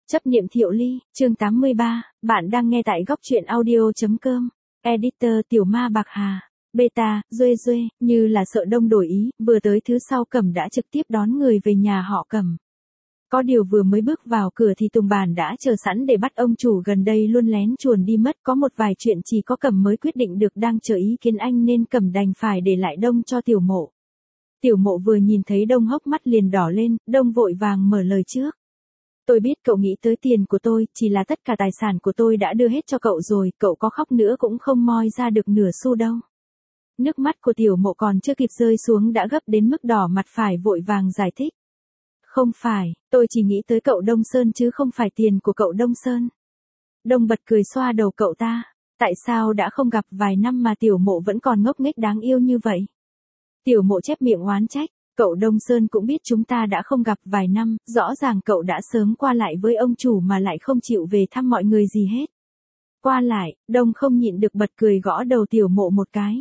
Chấp niệm Thiệu Ly, chương 83, bạn đang nghe tại góc truyện audio.com. Editor Tiểu Ma Bạc Hà. Beta, Duê, như là sợ Đông đổi ý, vừa tới thứ sau Cẩm đã trực tiếp đón người về nhà họ Cẩm. Có điều vừa mới bước vào cửa thì Tùng Bản đã chờ sẵn để bắt ông chủ gần đây luôn lén chuồn đi mất. Có một vài chuyện chỉ có Cẩm mới quyết định được đang chờ ý kiến anh nên Cẩm đành phải để lại Đông cho Tiểu Mộ. Tiểu Mộ vừa nhìn thấy Đông hốc mắt liền đỏ lên, Đông vội vàng mở lời trước. Tôi biết cậu nghĩ tới tiền của tôi, chỉ là tất cả tài sản của tôi đã đưa hết cho cậu rồi, cậu có khóc nữa cũng không moi ra được nửa xu đâu. Nước mắt của Tiểu Mộ còn chưa kịp rơi xuống đã gấp đến mức đỏ mặt phải vội vàng giải thích. Không phải, tôi chỉ nghĩ tới cậu Đông Sơn chứ không phải tiền của cậu Đông Sơn. Đông bật cười xoa đầu cậu ta, tại sao đã không gặp vài năm mà Tiểu Mộ vẫn còn ngốc nghếch đáng yêu như vậy. Tiểu Mộ chép miệng oán trách. Cậu Đông Sơn cũng biết chúng ta đã không gặp vài năm, rõ ràng cậu đã sớm qua lại với ông chủ mà lại không chịu về thăm mọi người gì hết. Qua lại, Đông không nhịn được bật cười gõ đầu Tiểu Mộ một cái.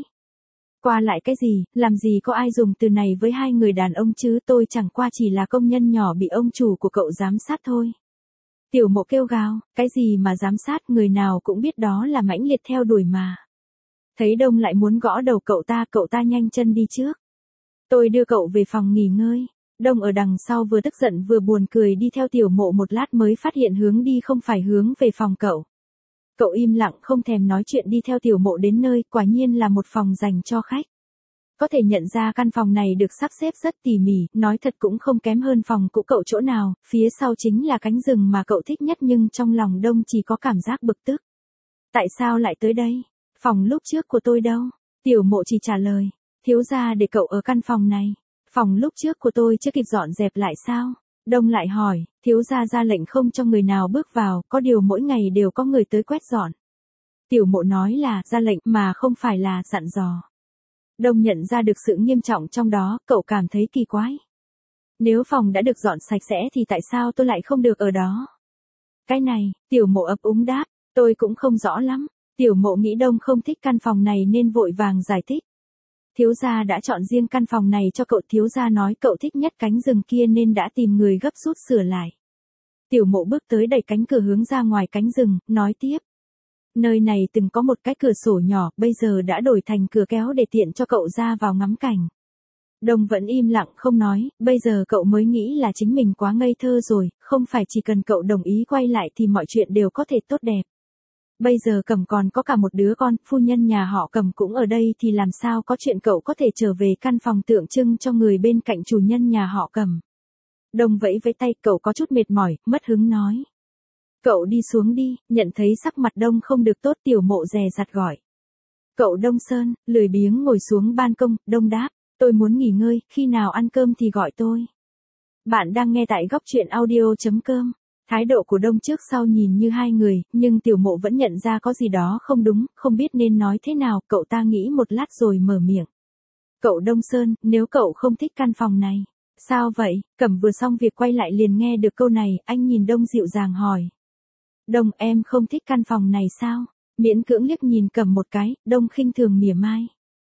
Qua lại cái gì, làm gì có ai dùng từ này với hai người đàn ông chứ, tôi chẳng qua chỉ là công nhân nhỏ bị ông chủ của cậu giám sát thôi. Tiểu Mộ kêu gào, cái gì mà giám sát, người nào cũng biết đó là mãnh liệt theo đuổi mà. Thấy Đông lại muốn gõ đầu cậu ta nhanh chân đi trước. Tôi đưa cậu về phòng nghỉ ngơi. Đông ở đằng sau vừa tức giận vừa buồn cười đi theo Tiểu Mộ một lát mới phát hiện hướng đi không phải hướng về phòng cậu. Cậu im lặng không thèm nói chuyện đi theo Tiểu Mộ đến nơi, quả nhiên là một phòng dành cho khách. Có thể nhận ra căn phòng này được sắp xếp rất tỉ mỉ, nói thật cũng không kém hơn phòng cũ cậu chỗ nào, phía sau chính là cánh rừng mà cậu thích nhất nhưng trong lòng Đông chỉ có cảm giác bực tức. Tại sao lại tới đây? Phòng lúc trước của tôi đâu? Tiểu Mộ chỉ trả lời. Thiếu gia để cậu ở căn phòng này. Phòng lúc trước của tôi chưa kịp dọn dẹp lại sao? Đông lại hỏi, thiếu gia ra lệnh không cho người nào bước vào, có điều mỗi ngày đều có người tới quét dọn. Tiểu Mộ nói là ra lệnh mà không phải là dặn dò. Đông nhận ra được sự nghiêm trọng trong đó, cậu cảm thấy kỳ quái. Nếu phòng đã được dọn sạch sẽ thì tại sao tôi lại không được ở đó? Cái này, Tiểu Mộ ấp úng đáp, tôi cũng không rõ lắm. Tiểu Mộ nghĩ Đông không thích căn phòng này nên vội vàng giải thích. Thiếu gia đã chọn riêng căn phòng này cho cậu, thiếu gia nói cậu thích nhất cánh rừng kia nên đã tìm người gấp rút sửa lại. Tiểu Mộ bước tới đẩy cánh cửa hướng ra ngoài cánh rừng, nói tiếp. Nơi này từng có một cái cửa sổ nhỏ, bây giờ đã đổi thành cửa kéo để tiện cho cậu ra vào ngắm cảnh. Đông vẫn im lặng không nói, bây giờ cậu mới nghĩ là chính mình quá ngây thơ rồi, không phải chỉ cần cậu đồng ý quay lại thì mọi chuyện đều có thể tốt đẹp. Bây giờ Cẩm còn có cả một đứa con, phu nhân nhà họ Cẩm cũng ở đây thì làm sao có chuyện cậu có thể trở về căn phòng tượng trưng cho người bên cạnh chủ nhân nhà họ Cẩm. Đông vẫy với tay, cậu có chút mệt mỏi, mất hứng nói. Cậu đi xuống đi, nhận thấy sắc mặt Đông không được tốt, Tiểu Mộ dè dặt gọi. Cậu Đông Sơn, lười biếng ngồi xuống ban công, Đông đáp, tôi muốn nghỉ ngơi, khi nào ăn cơm thì gọi tôi. Bạn đang nghe tại góc truyện audio.com. Thái độ của Đông trước sau nhìn như hai người, nhưng Tiểu Mộ vẫn nhận ra có gì đó không đúng, không biết nên nói thế nào, cậu ta nghĩ một lát rồi mở miệng. Cậu Đông Sơn, nếu cậu không thích căn phòng này. Sao vậy? Cẩm vừa xong việc quay lại liền nghe được câu này, anh nhìn Đông dịu dàng hỏi. Đông, em không thích căn phòng này sao? Miễn cưỡng liếc nhìn Cẩm một cái, Đông khinh thường mỉa mai.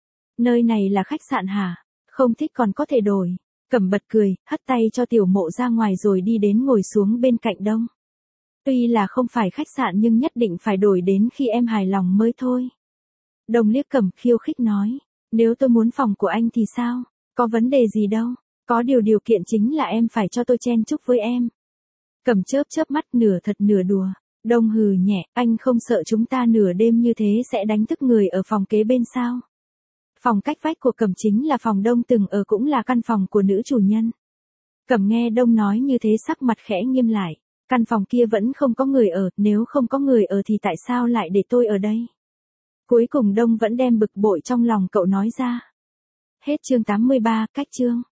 Nơi này là khách sạn hả? Không thích còn có thể đổi. Cẩm bật cười, hất tay cho Tiểu Mộ ra ngoài rồi đi đến ngồi xuống bên cạnh Đông. Tuy là không phải khách sạn nhưng nhất định phải đổi đến khi em hài lòng mới thôi. Đông liếc Cẩm khiêu khích nói, nếu tôi muốn phòng của anh thì sao? Có vấn đề gì đâu, có điều kiện chính là em phải cho tôi chen chúc với em. Cẩm chớp mắt nửa thật nửa đùa. Đông hừ nhẹ, anh không sợ chúng ta nửa đêm như thế sẽ đánh thức người ở phòng kế bên sao? Phòng cách vách của Cẩm chính là phòng Đông từng ở, cũng là căn phòng của nữ chủ nhân. Cẩm nghe Đông nói như thế sắc mặt khẽ nghiêm lại. Căn phòng kia vẫn không có người ở, nếu không có người ở thì tại sao lại để tôi ở đây? Cuối cùng Đông vẫn đem bực bội trong lòng cậu nói ra. Hết chương 83, cách chương.